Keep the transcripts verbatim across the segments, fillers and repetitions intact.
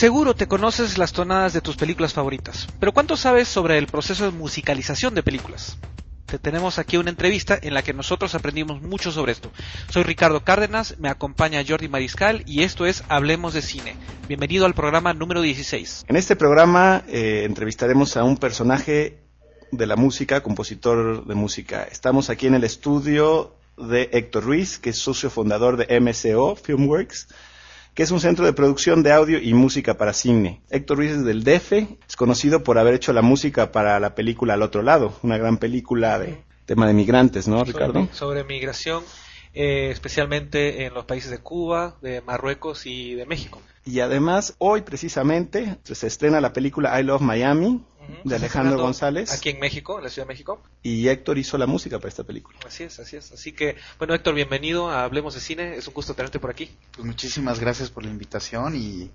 seguro te conoces las tonadas de tus películas favoritas, pero ¿cuánto sabes sobre el proceso de musicalización de películas? Te tenemos aquí una entrevista en la que nosotros aprendimos mucho sobre esto. Soy Ricardo Cárdenas, me acompaña Jordi Mariscal y esto es Hablemos de Cine. Bienvenido al programa número dieciséis. En este programa eh, entrevistaremos a un personaje de la música, compositor de música. Estamos aquí en el estudio de Héctor Ruiz, que es socio fundador de M C O Filmworks, que es un centro de producción de audio y música para cine. Héctor Ruiz es del D F, es conocido por haber hecho la música para la película Al Otro Lado, una gran película de tema de migrantes, ¿no, Ricardo? Sobre, sobre migración, eh, especialmente en los países de Cuba, de Marruecos y de México. Y además, hoy precisamente se estrena la película I Love Miami, uh-huh, de Alejandro González. Aquí en México, en la Ciudad de México. Y Héctor hizo la música para esta película. Así es, así es. Así que, bueno, Héctor, bienvenido a Hablemos de Cine. Es un gusto tenerte por aquí. Pues muchísimas gracias por la invitación y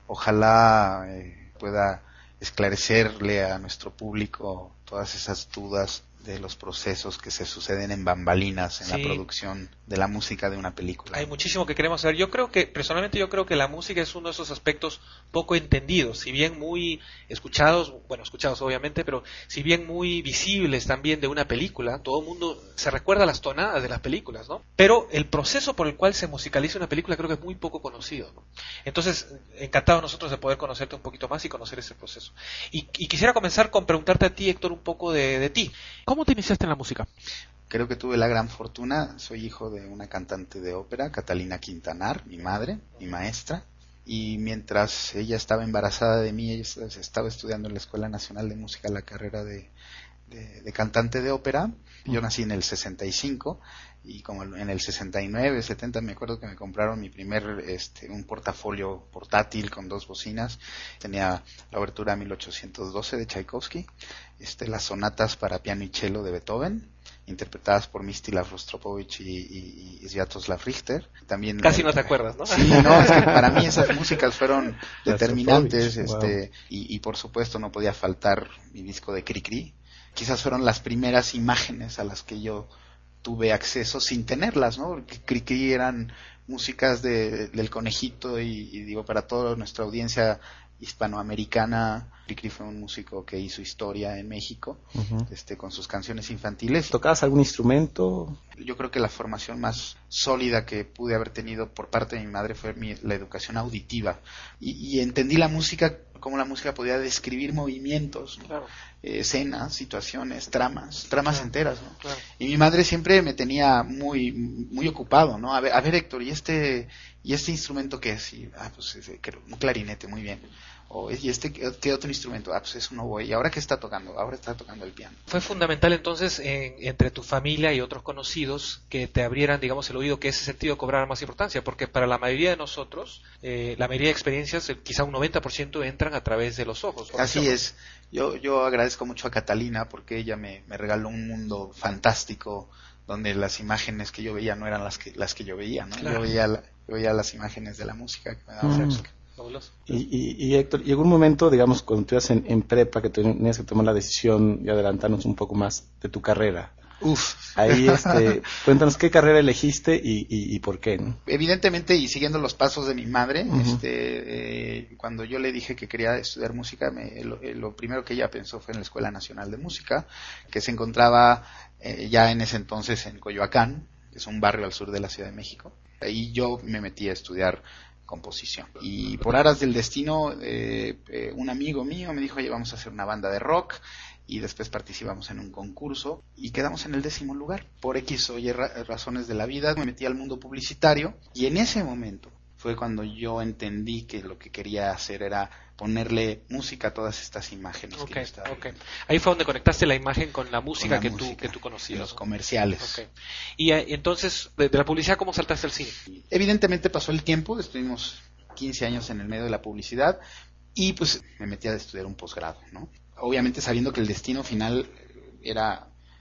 ojalá eh, pueda esclarecerle a nuestro público todas esas dudas de los procesos que se suceden en bambalinas en sí. La producción de la música de una película. Hay muchísimo que queremos saber. Yo creo que, personalmente yo creo que la música es uno de esos aspectos poco entendidos, si bien muy escuchados, bueno, escuchados obviamente, pero si bien muy visibles también de una película. Todo el mundo se recuerda las tonadas de las películas, ¿no? Pero el proceso por el cual se musicaliza una película creo que es muy poco conocido, ¿no? Entonces, encantado nosotros de poder conocerte un poquito más y conocer ese proceso. Y, y quisiera comenzar con preguntarte a ti, Héctor, un poco de, de ti. ¿Cómo te iniciaste en la música? Creo que tuve la gran fortuna, soy hijo de una cantante de ópera, Catalina Quintanar, mi madre, mi maestra, y mientras ella estaba embarazada de mí, ella estaba estudiando en la Escuela Nacional de Música la carrera de, de, de cantante de ópera. Yo nací en el sesenta y cinco y como en el sesenta y nueve, setenta me acuerdo que me compraron mi primer este un portafolio portátil con dos bocinas. Tenía la obertura mil ochocientos doce de Tchaikovsky, este las sonatas para piano y cello de Beethoven, interpretadas por Mstislav Rostropovich y, y, y Sviatoslav Richter. También casi eh, no te acuerdas, ¿no? Sí, no, es que para mí esas músicas fueron determinantes, este, wow. y, y por supuesto no podía faltar mi disco de Cricri. Quizás fueron las primeras imágenes a las que yo tuve acceso sin tenerlas, ¿no? Porque Cricri eran músicas de, del Conejito y, y digo, para toda nuestra audiencia hispanoamericana, Cricri fue un músico que hizo historia en México, uh-huh. este, con sus canciones infantiles. ¿Tocabas algún instrumento? Yo creo que la formación más sólida que pude haber tenido por parte de mi madre fue mi, la educación auditiva, y, y entendí la música, cómo la música podía describir movimientos, ¿no? Claro. eh, escenas, situaciones, tramas, tramas claro. enteras, ¿no? Claro. Y mi madre siempre me tenía muy muy ocupado, ¿no? A ver, a ver Héctor, ¿y este y este instrumento qué es? Y, ah, pues un clarinete, muy bien. O, ¿y este qué otro instrumento? Ah, pues es un oboe. ¿Y ahora qué está tocando? Ahora está tocando el piano. Fue fundamental entonces en, entre tu familia y otros conocidos que te abrieran, digamos, el oído, que ese sentido cobrara más importancia, porque para la mayoría de nosotros, eh, la mayoría de experiencias, eh, quizá un noventa por ciento entran a través de los ojos. Así es. Yo yo agradezco mucho a Catalina porque ella me, me regaló un mundo fantástico donde las imágenes que yo veía no eran las que las que yo veía, ¿no? Claro. Yo veía la, yo veía las imágenes de la música que me daba mm. música. Y, y, y Héctor, llegó un momento, digamos, cuando tú ibas en, en prepa, que tenías que tomar la decisión y adelantarnos un poco más de tu carrera. Uf. Ahí, este, cuéntanos qué carrera elegiste y, y, y por qué, ¿no? Evidentemente, y siguiendo los pasos de mi madre, uh-huh. este, eh, cuando yo le dije que quería estudiar música, me, lo, lo primero que ella pensó fue en la Escuela Nacional de Música, que se encontraba eh, ya en ese entonces en Coyoacán, que es un barrio al sur de la Ciudad de México. Ahí yo me metí a estudiar composición. Y por aras del destino, eh, eh, un amigo mío me dijo, oye, vamos a hacer una banda de rock, y después participamos en un concurso y quedamos en el décimo lugar. Por X o Y ra- razones de la vida me metí al mundo publicitario, y en ese momento fue cuando yo entendí que lo que quería hacer era ponerle música a todas estas imágenes okay, que yo estaba okay. Ahí fue donde conectaste la imagen con la música, con la que, música tú, que tú conocías. Los comerciales. Okay. Y eh, entonces, de, de la publicidad, ¿cómo saltaste al cine? Evidentemente pasó el tiempo, estuvimos quince años en el medio de la publicidad, y pues me metí a estudiar un posgrado, ¿no? Obviamente sabiendo que el destino final era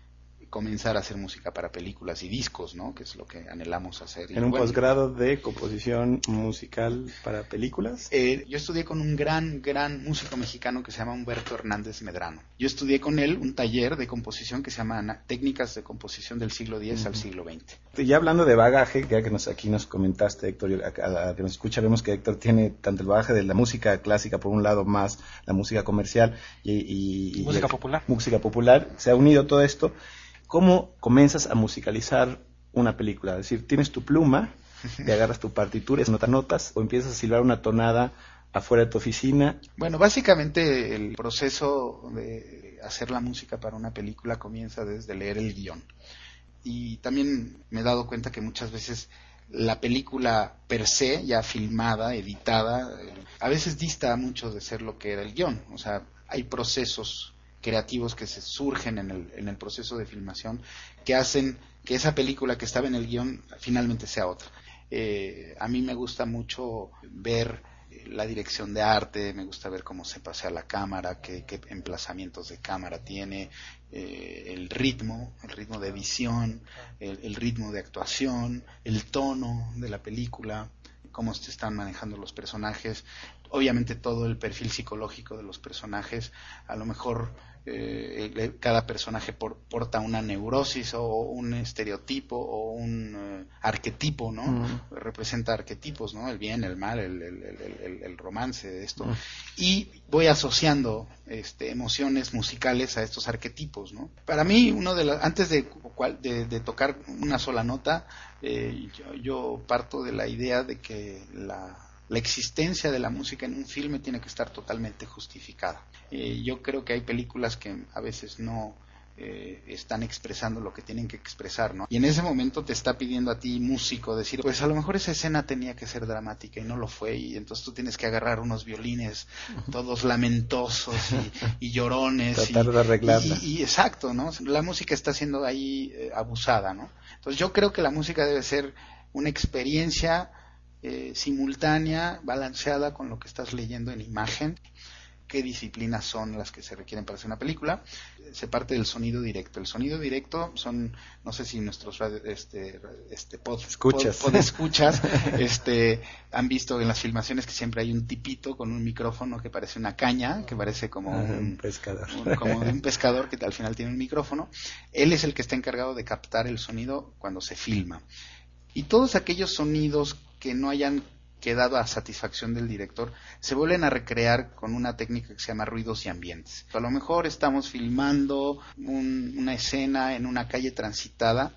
comenzar a hacer música para películas y discos, ¿no? Que es lo que anhelamos hacer. ¿En y un bueno, posgrado de composición musical para películas? Eh, yo estudié con un gran, gran músico mexicano que se llama Humberto Hernández Medrano. Yo estudié con él un taller de composición que se llama Técnicas de Composición del siglo diez uh-huh. al siglo veinte. Ya hablando de bagaje, ya que nos, aquí nos comentaste, Héctor, a, a la que nos escucha, vemos que Héctor tiene tanto el bagaje de la música clásica, por un lado, más la música comercial y, y, y música y, popular. Música popular, se ha unido todo esto. ¿Cómo comienzas a musicalizar una película? Es decir, tienes tu pluma, te agarras tu partitura, notas notas, o empiezas a silbar una tonada afuera de tu oficina. Bueno, básicamente el proceso de hacer la música para una película comienza desde leer el guión. Y también me he dado cuenta que muchas veces la película per se, ya filmada, editada, a veces dista mucho de ser lo que era el guión. O sea, hay procesos creativos que se surgen en el, en el proceso de filmación que hacen que esa película que estaba en el guión finalmente sea otra. Eh, a mí me gusta mucho ver la dirección de arte, me gusta ver cómo se pasea la cámara, qué, qué emplazamientos de cámara tiene, eh, el ritmo, el ritmo de edición, el, el ritmo de actuación, el tono de la película, cómo se están manejando los personajes, obviamente todo el perfil psicológico de los personajes. A lo mejor eh, cada personaje por, porta una neurosis o un estereotipo o un eh, arquetipo, ¿no? Uh-huh. Representa arquetipos, ¿no? El bien, el mal, el, el, el, el romance de esto. Uh-huh. Y voy asociando este, emociones musicales a estos arquetipos, ¿no? Para mí, uno de las, antes de, de, de tocar una sola nota, eh, yo, yo parto de la idea de que la La existencia de la música en un filme tiene que estar totalmente justificada. Eh, yo creo que hay películas que a veces no eh, están expresando lo que tienen que expresar, ¿no? Y en ese momento te está pidiendo a ti, músico, decir, pues a lo mejor esa escena tenía que ser dramática y no lo fue, y entonces tú tienes que agarrar unos violines todos lamentosos y, y llorones. Tratar y, de arreglarla. Y, y exacto, ¿no? La música está siendo ahí eh, abusada, ¿no? Entonces yo creo que la música debe ser una experiencia Eh, simultánea, balanceada con lo que estás leyendo en imagen. ¿Qué disciplinas son las que se requieren para hacer una película? Se parte del sonido directo. El sonido directo son, no sé si nuestros radio, este, este pod, escuchas, pod, pod escuchas este, han visto en las filmaciones que siempre hay un tipito con un micrófono que parece una caña, que parece como ah, un, un pescador, un, como de un pescador que al final tiene un micrófono. Él es el que está encargado de captar el sonido cuando se filma. Y todos aquellos sonidos que no hayan quedado a satisfacción del director se vuelven a recrear con una técnica que se llama ruidos y ambientes. A lo mejor estamos filmando un, una escena en una calle transitada,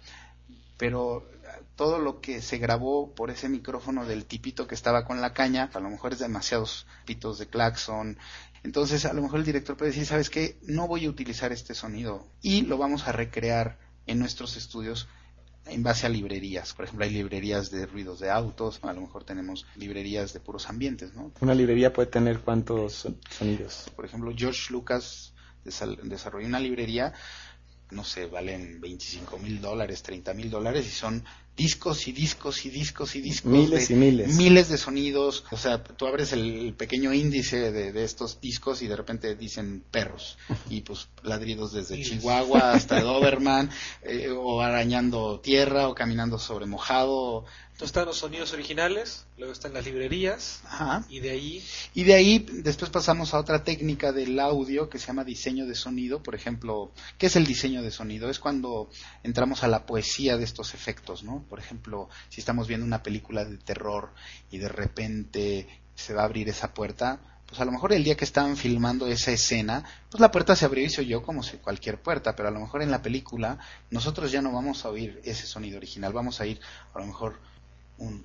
pero todo lo que se grabó por ese micrófono del tipito que estaba con la caña, a lo mejor es demasiados pitos de claxon. Entonces a lo mejor el director puede decir, ¿sabes qué? No voy a utilizar este sonido y lo vamos a recrear en nuestros estudios en base a librerías. Por ejemplo, hay librerías de ruidos de autos, a lo mejor tenemos librerías de puros ambientes, ¿no? ¿Una librería puede tener cuántos sonidos? Por ejemplo, George Lucas desarrolló una librería, no sé, valen veinticinco mil dólares, treinta mil dólares, y son discos y discos y discos y discos. Miles de, y miles. Miles de sonidos. O sea, tú abres el pequeño índice de, de estos discos y de repente dicen perros. Y pues ladridos desde Chihuahua hasta Doberman, eh, o arañando tierra, o caminando sobre mojado. Entonces están los sonidos originales, luego están las librerías. Ajá. Y de ahí... Y de ahí después pasamos a otra técnica del audio que se llama diseño de sonido. Por ejemplo, ¿qué es el diseño de sonido? Es cuando entramos a la poesía de estos efectos, ¿no? Por ejemplo, si estamos viendo una película de terror y de repente se va a abrir esa puerta, pues a lo mejor el día que estaban filmando esa escena, pues la puerta se abrió y se oyó como si cualquier puerta, pero a lo mejor en la película nosotros ya no vamos a oír ese sonido original, vamos a oír a lo mejor un...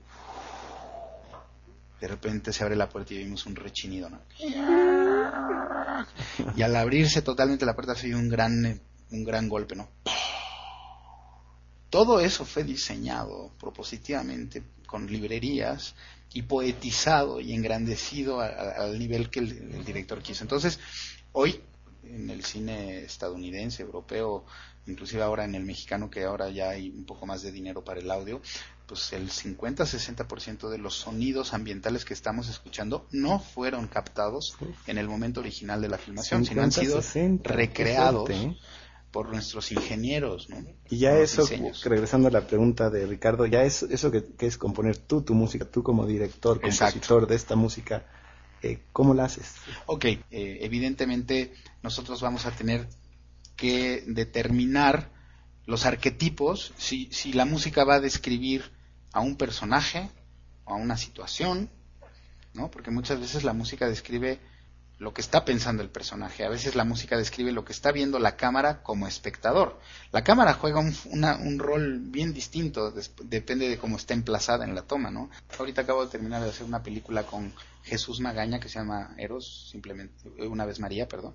De repente se abre la puerta y vimos un rechinido, ¿no? Y al abrirse totalmente la puerta se oye un gran, un gran golpe, ¿no? Todo eso fue diseñado propositivamente con librerías y poetizado y engrandecido a, a, al nivel que el, el director quiso. Entonces, hoy en el cine estadounidense, europeo, inclusive ahora en el mexicano, que ahora ya hay un poco más de dinero para el audio, pues el cincuenta a sesenta por ciento de los sonidos ambientales que estamos escuchando no fueron captados en el momento original de la filmación, sino han sido recreados por nuestros ingenieros, ¿no? Y ya Por eso, diseños. regresando a la pregunta de Ricardo, ya es eso que, que es componer tú tu música, tú como director, compositor Exacto. de esta música, eh, ¿cómo la haces? Ok, eh, evidentemente nosotros vamos a tener que determinar los arquetipos, si, si la música va a describir a un personaje o a una situación, ¿no? Porque muchas veces la música describe lo que está pensando el personaje, a veces la música describe lo que está viendo la cámara como espectador. La cámara juega un, una, un rol bien distinto, des, depende de cómo está emplazada en la toma, ¿no? Ahorita acabo de terminar de hacer una película con Jesús Magaña que se llama Eros, simplemente, Una vez María, perdón.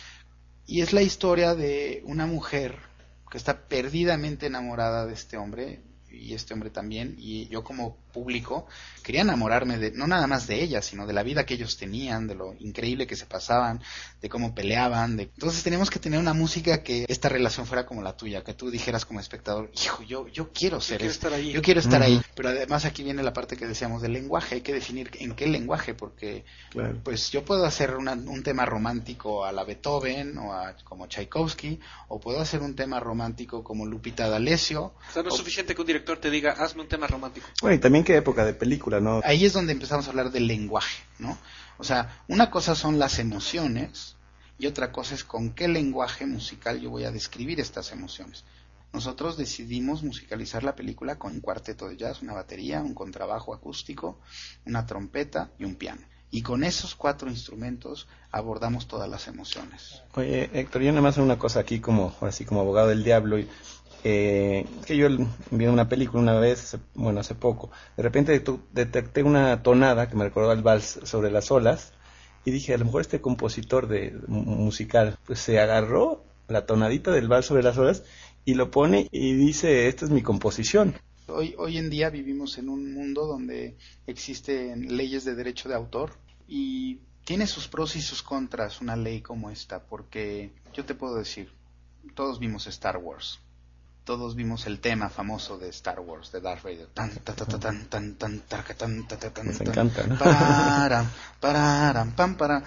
Y es la historia de una mujer que está perdidamente enamorada de este hombre, y este hombre también, y yo como público quería enamorarme de, no nada más de ella, sino de la vida que ellos tenían, de lo increíble que se pasaban, de cómo peleaban, de... entonces teníamos que tener una música que esta relación fuera como la tuya, que tú dijeras como espectador, hijo, yo, yo quiero ser, yo quiero esto, estar ahí, yo quiero estar uh-huh. ahí, pero además aquí viene la parte que decíamos del lenguaje, hay que definir en qué lenguaje, porque claro. pues yo puedo hacer una, un tema romántico a la Beethoven, o a, como Tchaikovsky, o puedo hacer un tema romántico como Lupita D'Alessio. O sea, no es o... suficiente que un director te diga, hazme un tema romántico. Bueno, y también qué época de película, ¿no? Ahí es donde empezamos a hablar del lenguaje, ¿no? O sea, una cosa son las emociones y otra cosa es con qué lenguaje musical yo voy a describir estas emociones. Nosotros decidimos musicalizar la película con un cuarteto de jazz, una batería, un contrabajo acústico, una trompeta y un piano. Y con esos cuatro instrumentos abordamos todas las emociones. Oye, Héctor, yo nada más una cosa aquí como, así como abogado del diablo, y Eh, que yo vi una película una vez, bueno, hace poco, de repente detecté una tonada que me recordó al vals sobre las olas y dije, a lo mejor este compositor de musical pues se agarró la tonadita del vals sobre las olas y lo pone y dice, esta es mi composición. Hoy, hoy en día vivimos en un mundo donde existen leyes de derecho de autor y tiene sus pros y sus contras una ley como esta, porque yo te puedo decir, todos vimos Star Wars. Todos vimos el tema famoso de Star Wars, de Darth Vader. Tan, ta, ta, ta, tan, tan, tan, tarca, tan, ta, ta, tan, Nos tan, encanta, ¿no? Pararam, pararam, pam, para.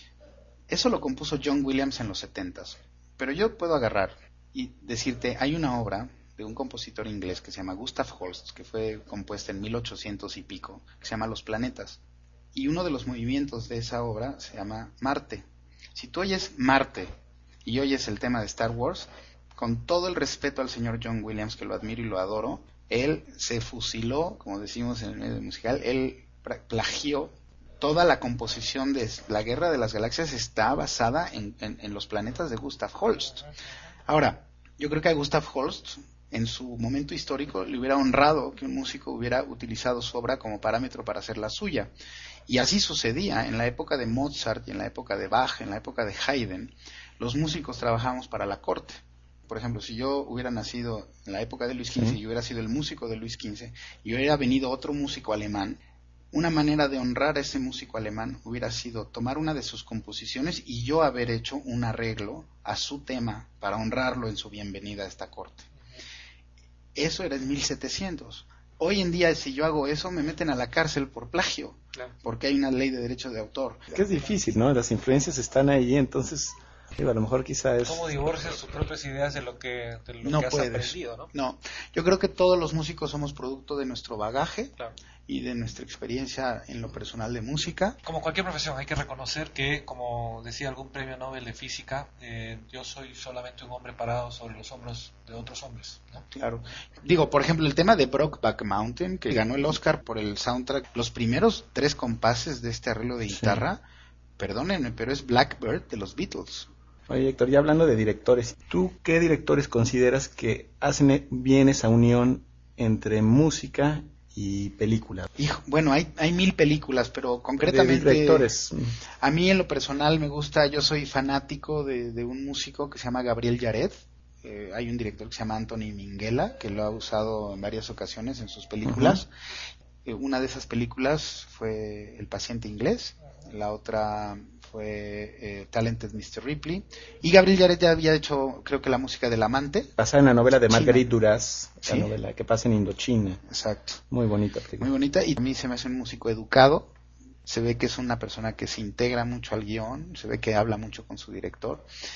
Eso lo compuso John Williams en los setentas. Pero yo puedo agarrar y decirte, hay una obra de un compositor inglés que se llama Gustav Holst, que fue compuesta en mil ochocientos y pico, que se llama Los Planetas. Y uno de los movimientos de esa obra se llama Marte. Si tú oyes Marte y oyes el tema de Star Wars, con todo el respeto al señor John Williams, que lo admiro y lo adoro, él se fusiló, como decimos en el medio musical, él plagió toda la composición de la Guerra de las Galaxias, está basada en, en, en los planetas de Gustav Holst. Ahora, yo creo que a Gustav Holst, en su momento histórico, le hubiera honrado que un músico hubiera utilizado su obra como parámetro para hacer la suya. Y así sucedía en la época de Mozart y en la época de Bach, en la época de Haydn, los músicos trabajábamos para la corte. Por ejemplo, si yo hubiera nacido en la época de Luis quince y hubiera sido el músico de Luis quince y hubiera venido otro músico alemán, una manera de honrar a ese músico alemán hubiera sido tomar una de sus composiciones y yo haber hecho un arreglo a su tema para honrarlo en su bienvenida a esta corte. Eso era en mil setecientos. Hoy en día, si yo hago eso, me meten a la cárcel por plagio, claro, porque hay una ley de derecho de autor. Que es difícil, ¿no? Las influencias están ahí, entonces... Digo, a lo mejor quizá es... ¿Cómo divorcias tus propias ideas de lo que, de lo no que has puedes. aprendido, ¿no? No, yo creo que todos los músicos somos producto de nuestro bagaje, claro, y de nuestra experiencia en lo personal de música. Como cualquier profesión, hay que reconocer que, como decía algún premio Nobel de física, eh, yo soy solamente un hombre parado sobre los hombros de otros hombres, ¿no? Claro. Digo, por ejemplo, el tema de Brokeback Mountain, que ganó el Oscar por el soundtrack, los primeros tres compases de este arreglo de guitarra, sí, perdónenme, pero es Blackbird de los Beatles. Oye, Héctor, ya hablando de directores, ¿tú qué directores consideras que hacen bien esa unión entre música y película? Hijo, bueno, hay, hay mil películas, pero concretamente... De directores. A mí en lo personal me gusta, yo soy fanático de, de un músico que se llama Gabriel Yared. Eh, hay un director que se llama Anthony Minghella, que lo ha usado en varias ocasiones en sus películas. Uh-huh. Eh, una de esas películas fue El paciente inglés, la otra... fue eh, Talented mister Ripley, y Gabriel Yared ya había hecho, creo que la música del amante. Basada en la novela de Marguerite China. Duras, Sí. la novela que pasa en Indochina. Exacto. Muy bonita película. Muy bonita, y a mí se me hace un músico educado, se ve que es una persona que se integra mucho al guión, se ve que habla mucho con su director.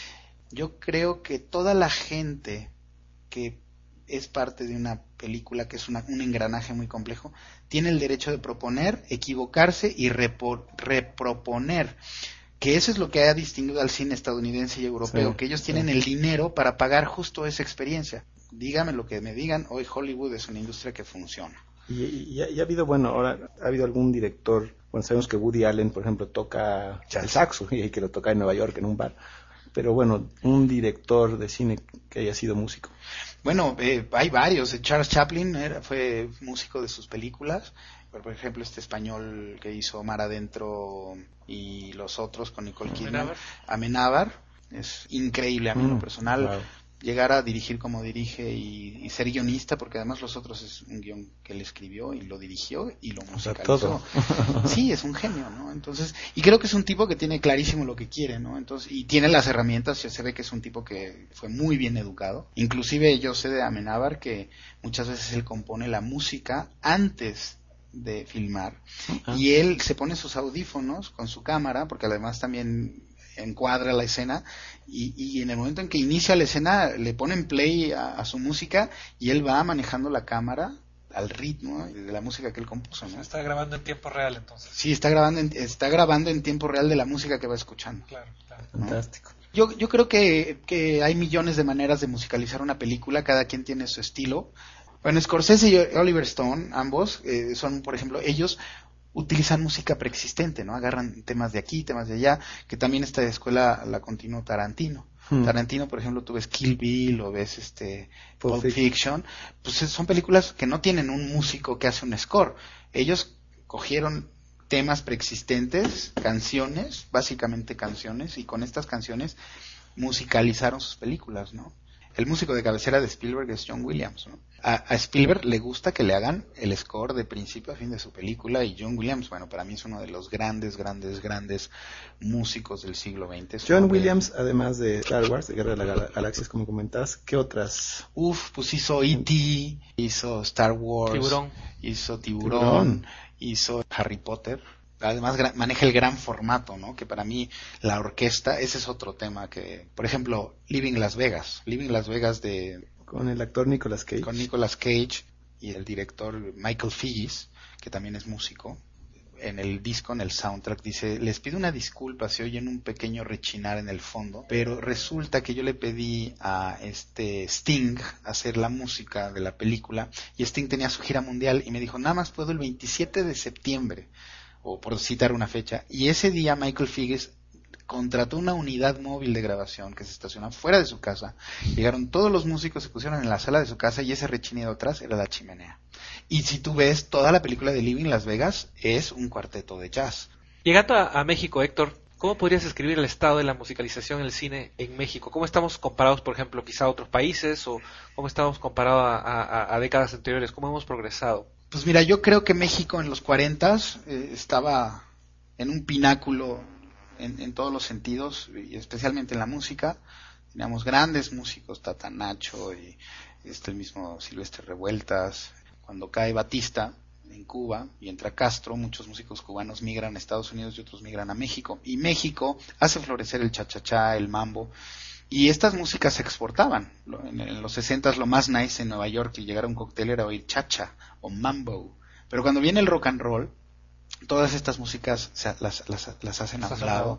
Yo creo que toda la gente que es parte de una película, que es una, un engranaje muy complejo, tiene el derecho de proponer, equivocarse y repo, reproponer. Que eso es lo que ha distinguido al cine estadounidense y europeo, sí, que ellos tienen sí. el dinero para pagar justo esa experiencia. Dígame lo que me digan, hoy Hollywood es una industria que funciona. Y, y, y ha habido, bueno, ahora ha habido algún director, bueno, sabemos que Woody Allen, por ejemplo, toca Jazz. el saxo, y que lo toca en Nueva York, en un bar. Pero bueno, un director de cine que haya sido músico. Bueno, eh, hay varios. Charles Chaplin era, fue músico de sus películas. Por ejemplo, este español que hizo Mar Adentro y los otros con Nicole Kidman. Amenábar. Es increíble a mí en mm, lo personal. Wow. Llegar a dirigir como dirige y, y ser guionista, porque además los otros es un guión que él escribió y lo dirigió y lo musicalizó. O sea, todo. Sí, es un genio, ¿no? Entonces, y creo que es un tipo que tiene clarísimo lo que quiere, ¿no? Entonces, y tiene las herramientas, se ve que es un tipo que fue muy bien educado. Inclusive yo sé de Amenábar que muchas veces él compone la música antes de filmar. Uh-huh. Y él se pone sus audífonos con su cámara, porque además también encuadra la escena y, y en el momento en que inicia la escena le ponen play a, a su música y él va manejando la cámara al ritmo de la música que él compuso, ¿no? Está grabando en tiempo real entonces. Sí, está grabando en, está grabando en tiempo real de la música que va escuchando. Claro, claro. ¿No? Fantástico. Yo, yo creo que, que hay millones de maneras de musicalizar una película, cada quien tiene su estilo. Bueno, Scorsese y Oliver Stone, ambos, eh, son, por ejemplo, ellos utilizan música preexistente, ¿no? Agarran temas de aquí, temas de allá, que también esta escuela la continuó Tarantino. Hmm. Tarantino, por ejemplo, tú ves Kill Bill o ves este Pulp, Pulp Fiction, pues son películas que no tienen un músico que hace un score. Ellos cogieron temas preexistentes, canciones, básicamente canciones, y con estas canciones musicalizaron sus películas, ¿no? El músico de cabecera de Spielberg es John Williams, ¿no? A, a Spielberg le gusta que le hagan el score de principio a fin de su película, y John Williams, bueno, para mí es uno de los grandes, grandes, grandes músicos del siglo veinte. John Williams, de... además de Star Wars, de Guerra de las Galaxias, como comentabas, ¿qué otras? Uf, pues hizo E T, hizo Star Wars, Tiburón. hizo Tiburón, Tiburón. hizo Harry Potter. Además gra- maneja el gran formato, ¿no? Que para mí la orquesta, ese es otro tema que, por ejemplo, Living Las Vegas, Living Las Vegas de... Con el actor Nicolas Cage. Con Nicolas Cage y el director Michael Figgis, que también es músico. En el disco, en el soundtrack, dice, les pido una disculpa si oyen un pequeño rechinar en el fondo, pero resulta que yo le pedí a este Sting hacer la música de la película, y Sting tenía su gira mundial y me dijo, nada más puedo el veintisiete de septiembre. O por citar una fecha, y ese día Michael Figgis contrató una unidad móvil de grabación que se estacionó fuera de su casa. Llegaron todos los músicos, se pusieron en la sala de su casa, y ese rechinido atrás era la chimenea. Y si tú ves toda la película de Living Las Vegas, es un cuarteto de jazz. Llegando a, a México, Héctor, ¿cómo podrías escribir el estado de la musicalización en el cine en México? ¿Cómo estamos comparados, por ejemplo, quizá a otros países, o cómo estamos comparados a, a, a décadas anteriores? ¿Cómo hemos progresado? Pues mira, yo creo que México en los cuarentas eh, estaba en un pináculo en, en todos los sentidos, y especialmente en la música. Teníamos grandes músicos, Tata Nacho y este el mismo Silvestre Revueltas. Cuando cae Batista en Cuba y entra Castro, muchos músicos cubanos migran a Estados Unidos y otros migran a México. Y México hace florecer el cha-cha-cha, el mambo. Y estas músicas se exportaban. En los sesentas lo más nice en Nueva York, y llegar a un cóctel era oír cha-cha o mambo. Pero cuando viene el rock and roll, todas estas músicas se, las, las, las hacen a un lado,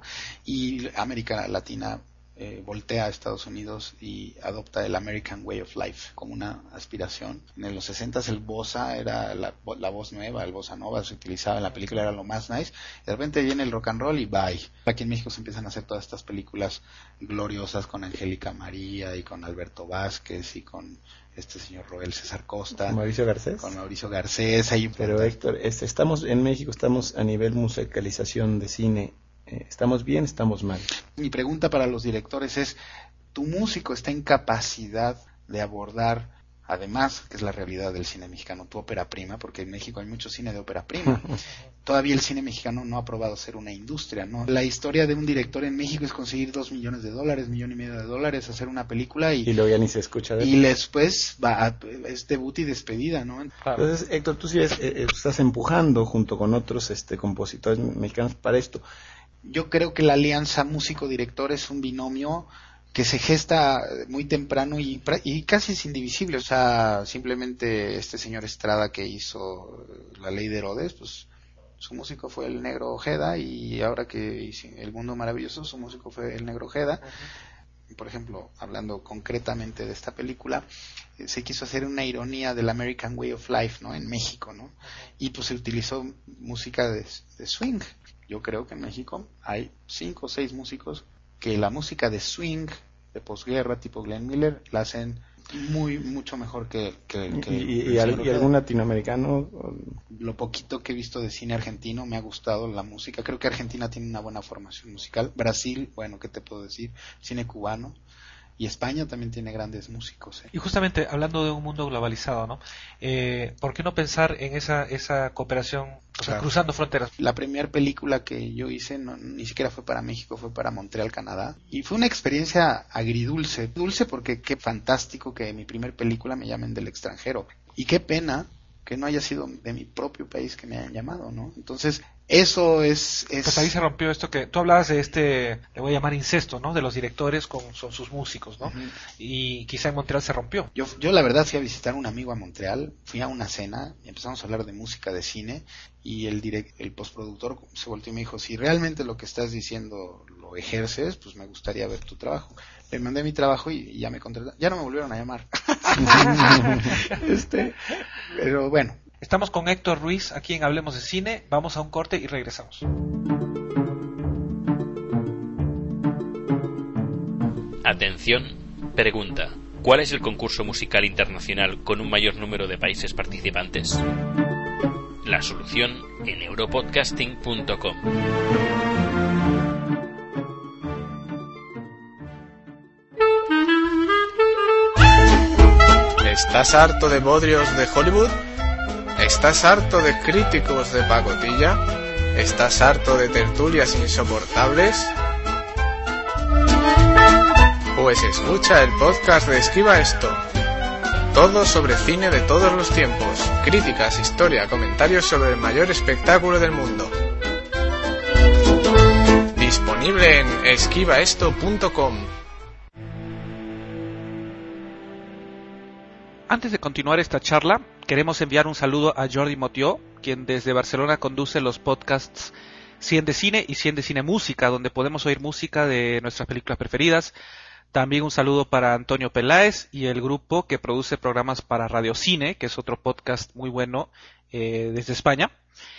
y América Latina eh, voltea a Estados Unidos y adopta el American Way of Life como una aspiración. En los sesentas el bossa era la, la voz nueva, el bossa nova se utilizaba en la película, era lo más nice. De repente viene el rock and roll y bye. Aquí en México se empiezan a hacer todas estas películas gloriosas con Angélica María y con Alberto Vázquez y con este señor Roel César Costa. ¿Con Mauricio Garcés? Con Mauricio Garcés. Ahí Pero Héctor, este, estamos en México, estamos a nivel musicalización de cine. ¿Estamos bien, estamos mal? Mi pregunta para los directores es, ¿tu músico está en capacidad de abordar, además, que es la realidad del cine mexicano, tu ópera prima? Porque en México hay mucho cine de ópera prima. Todavía el cine mexicano no ha probado ser una industria, ¿no? La historia de un director en México es conseguir dos millones de dólares, millón y medio de dólares, hacer una película y... Y luego ya ni se escucha de Y después va a, es debut y despedida, ¿no? Entonces, Héctor, tú sí ves, eh, estás empujando junto con otros este compositores mexicanos para esto. Yo creo que la alianza músico-director es un binomio que se gesta muy temprano y, y casi es indivisible. O sea, simplemente este señor Estrada que hizo La Ley de Herodes, pues su músico fue el Negro Ojeda, y ahora que hizo El Mundo Maravilloso, su músico fue el Negro Ojeda. Uh-huh. Por ejemplo, hablando concretamente de esta película, eh, se quiso hacer una ironía del American Way of Life, ¿no? En México, ¿no? Uh-huh. Y pues se utilizó música de, de swing. Yo creo que en México hay cinco o seis músicos que la música de swing, de posguerra, tipo Glenn Miller, la hacen muy mucho mejor que, que, que ¿Y, y, y, al, ¿y algún latinoamericano? Lo poquito que he visto de cine argentino me ha gustado la música. Creo que Argentina tiene una buena formación musical. Brasil, bueno, ¿qué te puedo decir? Cine cubano. Y España también tiene grandes músicos. ¿eh? Y justamente hablando de un mundo globalizado, ¿no? Eh, ¿Por qué no pensar en esa esa cooperación, o sea, claro, cruzando fronteras? La primera película que yo hice no, ni siquiera fue para México, fue para Montreal, Canadá. Y fue una experiencia agridulce. Dulce porque qué fantástico que mi primer película me llamen del extranjero. Y qué pena que no haya sido de mi propio país que me hayan llamado, ¿no? Entonces, eso es, es... Pues ahí se rompió esto que... Tú hablabas de este, le voy a llamar incesto, ¿no? De los directores con son sus músicos, ¿no? Uh-huh. Y quizá en Montreal se rompió. Yo, yo la verdad fui a visitar a un amigo a Montreal, fui a una cena y empezamos a hablar de música, de cine, y el direct, el postproductor se volteó y me dijo, si realmente lo que estás diciendo lo ejerces, pues me gustaría ver tu trabajo. Le mandé mi trabajo y, y ya me contrataron. Ya no me volvieron a llamar. este, pero bueno. Estamos con Héctor Ruiz aquí en Hablemos de Cine. Vamos a un corte y regresamos. Atención, pregunta. ¿Cuál es el concurso musical internacional con un mayor número de países participantes? La solución en europodcasting punto com. ¿Estás harto de bodrios de Hollywood? ¿Estás harto de críticos de pacotilla? ¿Estás harto de tertulias insoportables? Pues escucha el podcast de Esquiva Esto. Todo sobre cine de todos los tiempos. Críticas, historia, comentarios sobre el mayor espectáculo del mundo. Disponible en esquiva esto punto com. Antes de continuar esta charla, queremos enviar un saludo a Jordi Motió, quien desde Barcelona conduce los podcasts cien de Cine y cien de Cine Música, donde podemos oír música de nuestras películas preferidas. También un saludo para Antonio Peláez y el grupo que produce programas para Radio Cine, que es otro podcast muy bueno eh, desde España.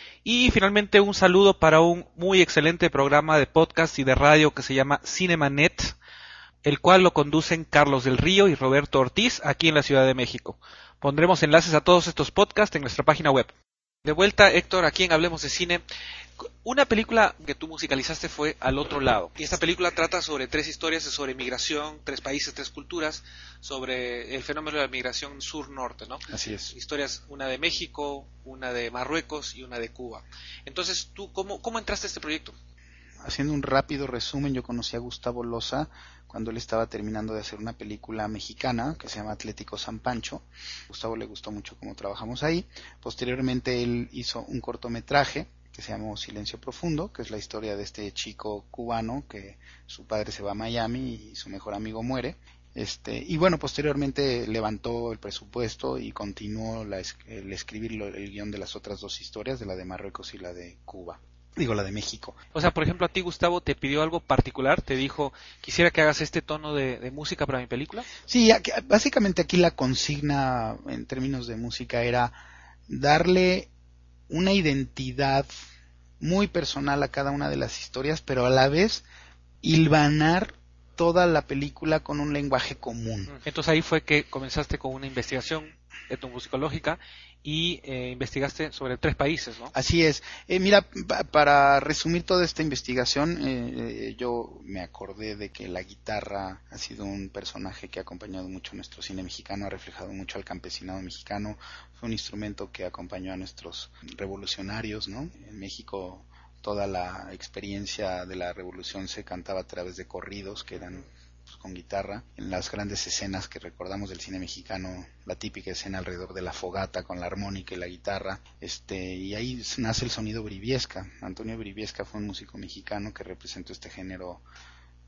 Y finalmente un saludo para un muy excelente programa de podcast y de radio que se llama Cinemanet, el cual lo conducen Carlos del Río y Roberto Ortiz aquí en la Ciudad de México. Pondremos enlaces a todos estos podcasts en nuestra página web. De vuelta, Héctor, aquí en Hablemos de Cine. Una película que tú musicalizaste fue Al Otro Lado. Y esta película trata sobre tres historias, sobre migración, tres países, tres culturas, sobre el fenómeno de la migración sur-norte, ¿no? Así es. Historias, una de México, una de Marruecos y una de Cuba. Entonces, ¿tú cómo, cómo entraste a este proyecto? Haciendo un rápido resumen, yo conocí a Gustavo Loza cuando él estaba terminando de hacer una película mexicana que se llama Atlético San Pancho. A Gustavo le gustó mucho cómo trabajamos ahí. Posteriormente él hizo un cortometraje que se llamó Silencio Profundo, que es la historia de este chico cubano que su padre se va a Miami y su mejor amigo muere. Este, y bueno, posteriormente levantó el presupuesto y continuó la, el escribir el guión de las otras dos historias, de la de Marruecos y la de Cuba. Digo, la de México. O sea, por ejemplo, a ti, Gustavo, ¿te pidió algo particular? ¿Te dijo, quisiera que hagas este tono de, de música para mi película? Sí, aquí, básicamente aquí la consigna en términos de música era darle una identidad muy personal a cada una de las historias, pero a la vez hilvanar toda la película con un lenguaje común. Entonces ahí fue que comenzaste con una investigación etnomusicológica y eh, investigaste sobre tres países, ¿no? Así es. Eh, mira, pa- para resumir toda esta investigación, eh, yo me acordé de que la guitarra ha sido un personaje que ha acompañado mucho a nuestro cine mexicano, ha reflejado mucho al campesinado mexicano, fue un instrumento que acompañó a nuestros revolucionarios, ¿no? En México toda la experiencia de la revolución se cantaba a través de corridos que eran pues, con guitarra. En las grandes escenas que recordamos del cine mexicano, la típica escena alrededor de la fogata con la armónica y la guitarra, este y ahí nace el sonido Briviesca. Antonio Briviesca fue un músico mexicano que representó este género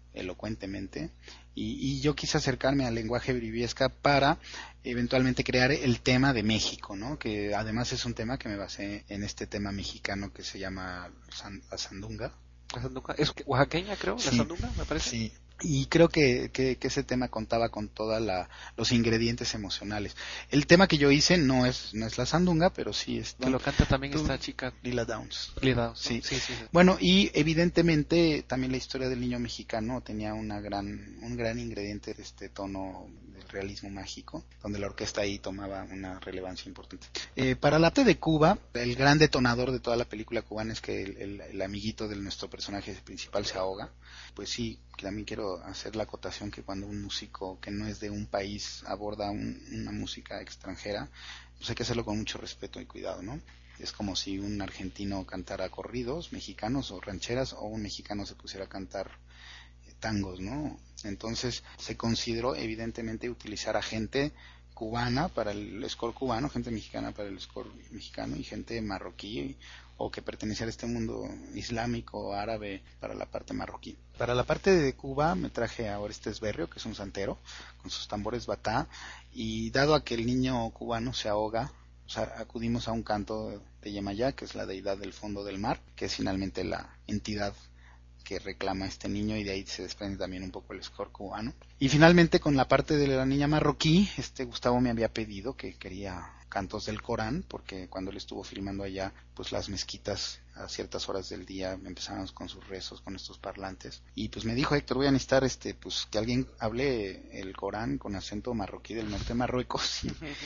elocuentemente, y, y yo quise acercarme al lenguaje briviesca para eventualmente crear el tema de México, ¿no? Que además es un tema que me basé en este tema mexicano que se llama san, la sandunga. La sandunga es oaxaqueña, creo, Sí, la sandunga, me parece. Sí, y creo que, que, que ese tema contaba con todos los ingredientes emocionales. El tema que yo hice no es no es la sandunga, pero sí es... Que lo canta también tú, esta chica. Lila Downs. Lila Downs, sí. Sí, sí, sí. Bueno, y evidentemente también la historia del niño mexicano tenía una gran un gran ingrediente de este tono del realismo mágico, donde la orquesta ahí tomaba una relevancia importante. Eh, para la T de Cuba, el gran detonador de toda la película cubana es que el, el, el amiguito de nuestro personaje principal se ahoga. Pues sí, también quiero hacer la acotación que cuando un músico que no es de un país aborda un, una música extranjera, pues hay que hacerlo con mucho respeto y cuidado, ¿no? Es como si un argentino cantara corridos mexicanos o rancheras, o un mexicano se pusiera a cantar eh, tangos, ¿no? Entonces se consideró evidentemente utilizar a gente cubana para el score cubano, gente mexicana para el score mexicano, y gente marroquí o que pertenecía a este mundo islámico o árabe para la parte marroquí. Para la parte de Cuba me traje a Orestes Berrio, que es un santero, con sus tambores batá, y dado a que el niño cubano se ahoga, o sea, acudimos a un canto de Yemayá, que es la deidad del fondo del mar, que es finalmente la entidad que reclama a este niño, y de ahí se desprende también un poco el score cubano. Y finalmente con la parte de la niña marroquí, este Gustavo me había pedido que quería cantos del Corán, porque cuando él estuvo filmando allá, pues las mezquitas a ciertas horas del día empezábamos con sus rezos, con estos parlantes, y pues me dijo: Héctor, voy a necesitar este pues que alguien hable el Corán con acento marroquí del norte de Marruecos.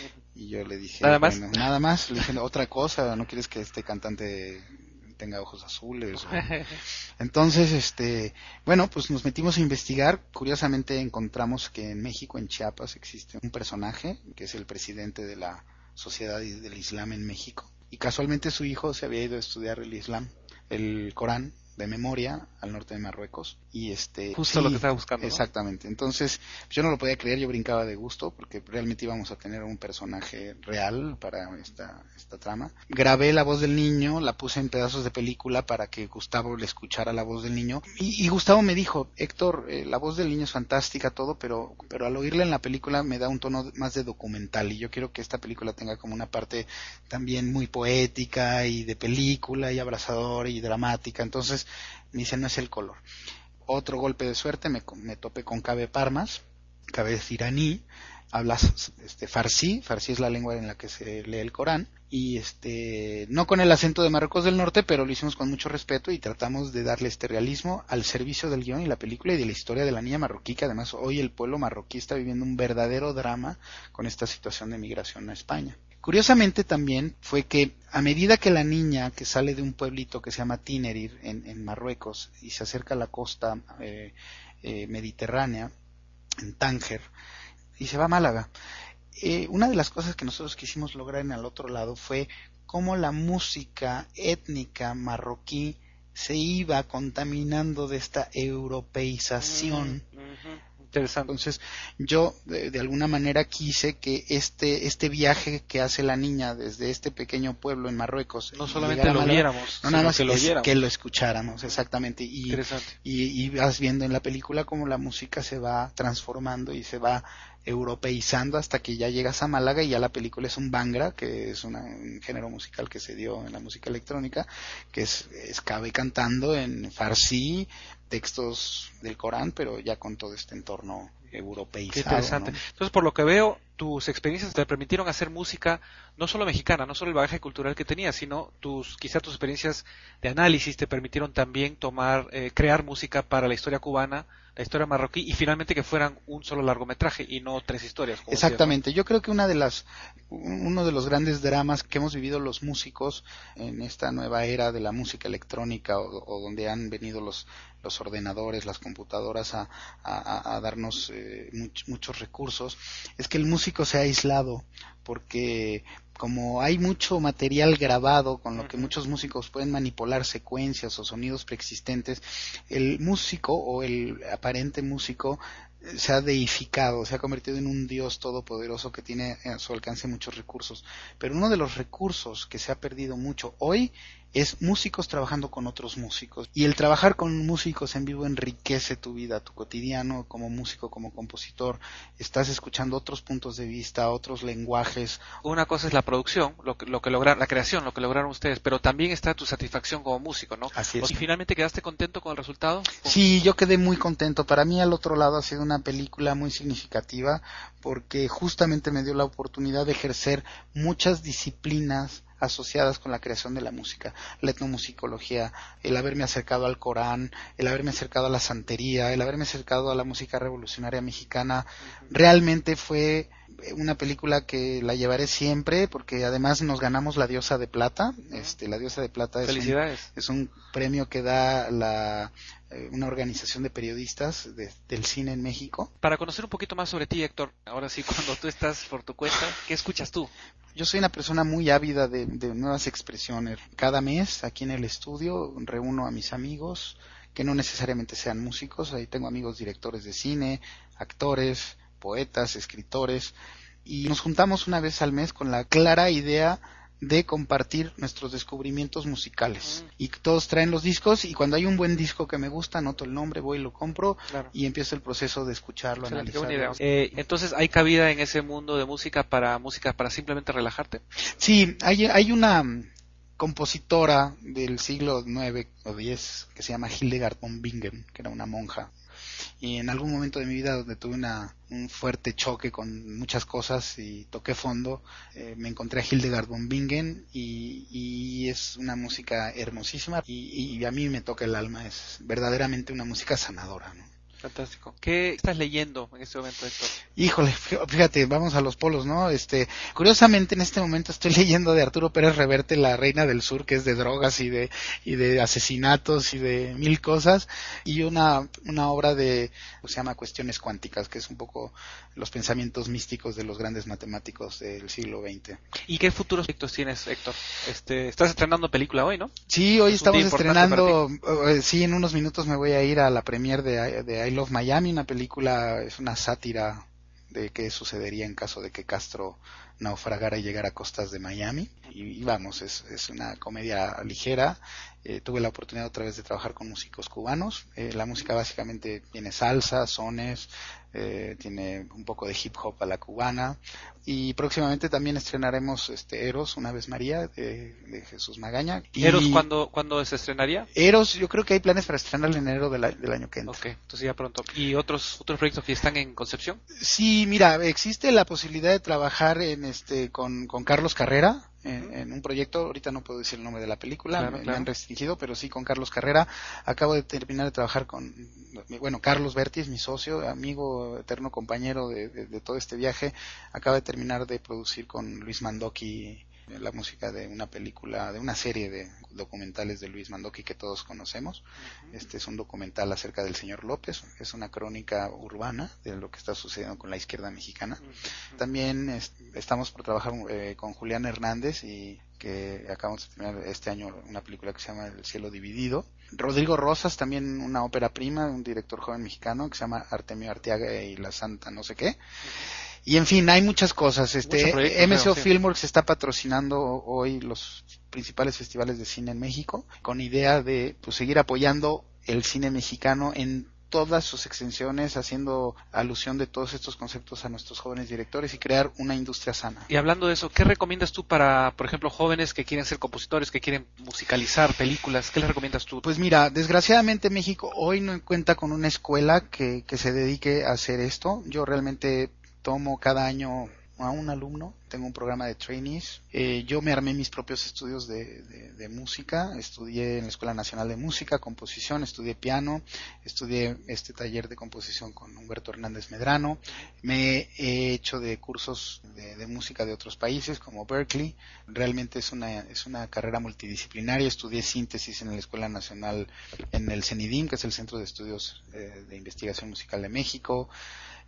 Y yo le dije, nada más, bueno, nada más, le dije, otra cosa, ¿no quieres que este cantante tenga ojos azules? O... Entonces, este, bueno, pues nos metimos a investigar. Curiosamente encontramos que en México, en Chiapas, existe un personaje que es el presidente de la Sociedad del Islam en México, y casualmente su hijo se había ido a estudiar el Islam, el Corán, de memoria al norte de Marruecos, y este justo sí, lo que estaba buscando, exactamente, ¿no? Entonces yo no lo podía creer, yo brincaba de gusto porque realmente íbamos a tener un personaje real para esta esta trama. Grabé la voz del niño, la puse en pedazos de película para que Gustavo le escuchara la voz del niño, y, y Gustavo me dijo: Héctor, eh, la voz del niño es fantástica, todo, pero pero al oírla en la película me da un tono más de documental, y yo quiero que esta película tenga como una parte también muy poética y de película y abrazadora y dramática. Entonces me dice: no es el color. Otro golpe de suerte, me, me topé con Cabe Parmas. Cabe es iraní, habla este, farsí, farsí es la lengua en la que se lee el Corán, y este no con el acento de Marruecos del Norte, pero lo hicimos con mucho respeto y tratamos de darle este realismo al servicio del guión y la película y de la historia de la niña marroquí, que además hoy el pueblo marroquí está viviendo un verdadero drama con esta situación de migración a España. Curiosamente también fue que a medida que la niña, que sale de un pueblito que se llama Tinerir en, en Marruecos y se acerca a la costa eh, eh, mediterránea, en Tánger, y se va a Málaga, eh, una de las cosas que nosotros quisimos lograr en el otro lado fue cómo la música étnica marroquí se iba contaminando de esta europeización. Mm-hmm. Interesante. Entonces yo de, de alguna manera quise que este este viaje que hace la niña desde este pequeño pueblo en Marruecos, no solamente lo Málaga, viéramos, no nada más que lo, es, que lo escucháramos, exactamente, y, y, y vas viendo en la película cómo la música se va transformando y se va europeizando hasta que ya llegas a Málaga y ya la película es un Bhangra, que es una, un género musical que se dio en la música electrónica, que es, es Cabe cantando en farsí, textos del Corán, pero ya con todo este entorno europeizado. Qué interesante. ¿No? Entonces, por lo que veo, tus experiencias te permitieron hacer música no solo mexicana, no solo el bagaje cultural que tenías, sino tus quizá tus experiencias de análisis te permitieron también tomar, eh, crear música para la historia cubana, la historia marroquí, y finalmente que fueran un solo largometraje y no tres historias. Exactamente. Decía, ¿no? Yo creo que una de las, uno de los grandes dramas que hemos vivido los músicos en esta nueva era de la música electrónica, o, o donde han venido los los ordenadores, las computadoras a, a, a darnos eh, much, muchos recursos, es que el músico se ha aislado, porque como hay mucho material grabado con lo que muchos músicos pueden manipular secuencias o sonidos preexistentes, el músico o el aparente músico se ha deificado, se ha convertido en un dios todopoderoso que tiene a su alcance muchos recursos. Pero uno de los recursos que se ha perdido mucho hoy es músicos trabajando con otros músicos. Y el trabajar con músicos en vivo enriquece tu vida, tu cotidiano como músico, como compositor. Estás escuchando otros puntos de vista, otros lenguajes. Una cosa es la producción, lo que, lo que lograron, la creación, lo que lograron ustedes, pero también está tu satisfacción como músico, ¿no? Así es. ¿Y finalmente quedaste contento con el resultado? Sí, yo quedé muy contento. Para mí, al otro lado, ha sido una película muy significativa porque justamente me dio la oportunidad de ejercer muchas disciplinas asociadas con la creación de la música, la etnomusicología, el haberme acercado al Corán, el haberme acercado a la santería, el haberme acercado a la música revolucionaria mexicana. Realmente fue una película que la llevaré siempre porque además nos ganamos la Diosa de Plata. Este, la Diosa de Plata es Felicidades. un, es un premio que da la eh, una organización de periodistas de, del cine en México. Para conocer un poquito más sobre ti, Héctor, ahora sí, cuando tú estás por tu cuenta, ¿qué escuchas tú? Yo soy una persona muy ávida de, de nuevas expresiones. Cada mes, aquí en el estudio, reúno a mis amigos, que no necesariamente sean músicos. Ahí tengo amigos directores de cine, actores, poetas, escritores, y nos juntamos una vez al mes con la clara idea de compartir nuestros descubrimientos musicales. Y todos traen los discos, y cuando hay un buen disco que me gusta, anoto el nombre, voy y lo compro, claro, y empiezo el proceso de escucharlo, Excelente, analizarlo. Eh, entonces, ¿hay cabida en ese mundo de música para música para simplemente relajarte? Sí, hay, hay una compositora del siglo nueve o diez que se llama Hildegard von Bingen, que era una monja. Y en algún momento de mi vida donde tuve una, un fuerte choque con muchas cosas y toqué fondo, eh, me encontré a Hildegard von Bingen y, y es una música hermosísima y, y a mí me toca el alma, es verdaderamente una música sanadora, ¿no? Fantástico. ¿Qué estás leyendo en este momento, Héctor? Híjole, fíjate, vamos a los polos, ¿no? Este, curiosamente en este momento estoy leyendo de Arturo Pérez Reverte, La Reina del Sur, que es de drogas y de y de asesinatos y de mil cosas, y una una obra de, se llama Cuestiones Cuánticas, que es un poco los pensamientos místicos de los grandes matemáticos del siglo veinte. ¿Y qué futuros proyectos tienes, Héctor? Este, estás estrenando película hoy, ¿no? Sí, hoy ¿Es estamos estrenando, uh, sí, en unos minutos me voy a ir a la premiere de, de I Love Miami, una película, es una sátira de qué sucedería en caso de que Castro naufragara y llegara a costas de Miami. Y, y vamos, es, es una comedia ligera. Eh, tuve la oportunidad otra vez de trabajar con músicos cubanos. Eh, la música básicamente tiene salsa, sones, eh, tiene un poco de hip hop a la cubana. Y próximamente también estrenaremos este Eros, una vez María, de, de Jesús Magaña. Y ¿Eros cuándo, cuándo se estrenaría? Eros, yo creo que hay planes para estrenarlo en enero del, del año que entra. Ok, entonces ya pronto. ¿Y otros otros proyectos que están en concepción? Sí, mira, existe la posibilidad de trabajar en este con, con Carlos Carrera. En, en un proyecto, ahorita no puedo decir el nombre de la película, claro, me, claro. me han restringido, pero sí con Carlos Carrera. Acabo de terminar de trabajar con, bueno, Carlos Berti es mi socio, amigo, eterno compañero de, de, de todo este viaje. Acaba de terminar de producir con Luis Mandoki la música de una película, de una serie de documentales de Luis Mandoki que todos conocemos. Uh-huh. Este es un documental acerca del señor López, es una crónica urbana de lo que está sucediendo con la izquierda mexicana. Uh-huh. También es, estamos por trabajar eh, con Julián Hernández, y que acabamos de terminar este año una película que se llama El cielo dividido. Rodrigo Rosas, también una ópera prima, un director joven mexicano que se llama Artemio Arteaga y la Santa no sé qué. Uh-huh. Y en fin, hay muchas cosas. Este M C O creo, Filmworks sí. está patrocinando hoy los principales festivales de cine en México, con idea de pues, seguir apoyando el cine mexicano en todas sus extensiones, haciendo alusión de todos estos conceptos a nuestros jóvenes directores y crear una industria sana. Y hablando de eso, ¿qué recomiendas tú para, por ejemplo, jóvenes que quieren ser compositores, que quieren musicalizar películas? ¿Qué les recomiendas tú? Pues mira, desgraciadamente México hoy no cuenta con una escuela que, que se dedique a hacer esto. Yo realmente tomo cada año a un alumno, tengo un programa de trainees. Eh, yo me armé mis propios estudios de, de, de música, estudié en la Escuela Nacional de Música, composición, estudié piano, estudié este taller de composición con Humberto Hernández Medrano, me he hecho de cursos de, de música de otros países como Berkeley. Realmente es una, es una carrera multidisciplinaria. Estudié síntesis en la Escuela Nacional, en el CENIDIM, que es el Centro de Estudios eh, de Investigación Musical de México.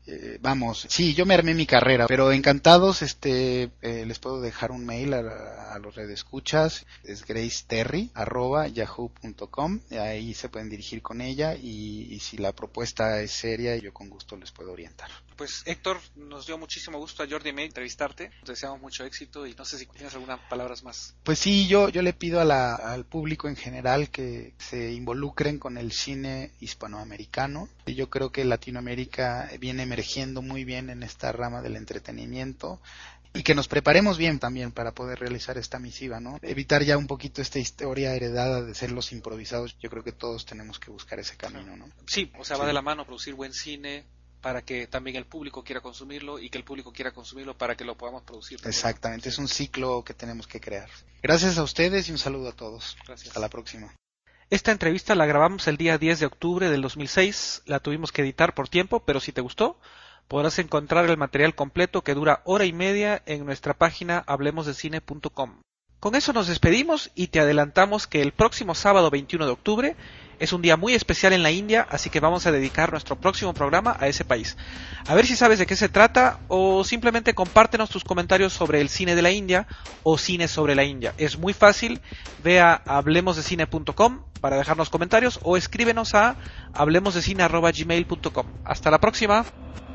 eh, vamos, sí, yo me armé mi carrera, pero encantados, este, eh, les puedo dejar un mail a, a los redescuchas, es graceterry arroba yahoo punto com, ahí se pueden dirigir con ella y, y si la propuesta es seria, yo con gusto les puedo orientar. Pues Héctor, nos dio muchísimo gusto a Jordi May entrevistarte, te deseamos mucho éxito y no sé si tienes algunas palabras más. Pues sí, yo, yo le pido a la, al público en general que se involucren con el cine hispanoamericano. Yo creo que Latinoamérica viene emergiendo muy bien en esta rama del entretenimiento y que nos preparemos bien también para poder realizar esta misiva, ¿no? Evitar ya un poquito esta historia heredada de ser los improvisados. Yo creo que todos tenemos que buscar ese camino, ¿no? Sí, o sea, sí. va de la mano producir buen cine para que también el público quiera consumirlo y que el público quiera consumirlo para que lo podamos producir también. Exactamente, es un ciclo que tenemos que crear. Gracias a ustedes y un saludo a todos. Gracias. Hasta la próxima. Esta entrevista la grabamos el día diez de octubre del dos mil seis, la tuvimos que editar por tiempo, pero si te gustó, podrás encontrar el material completo que dura hora y media en nuestra página hablemos de cine punto com. Con eso nos despedimos y te adelantamos que el próximo sábado veintiuno de octubre es un día muy especial en la India, así que vamos a dedicar nuestro próximo programa a ese país. A ver si sabes de qué se trata o simplemente compártenos tus comentarios sobre el cine de la India o cine sobre la India. Es muy fácil, ve a hablemos de cine punto com para dejarnos comentarios o escríbenos a hablemosdecine arroba gmail punto com. Hasta la próxima.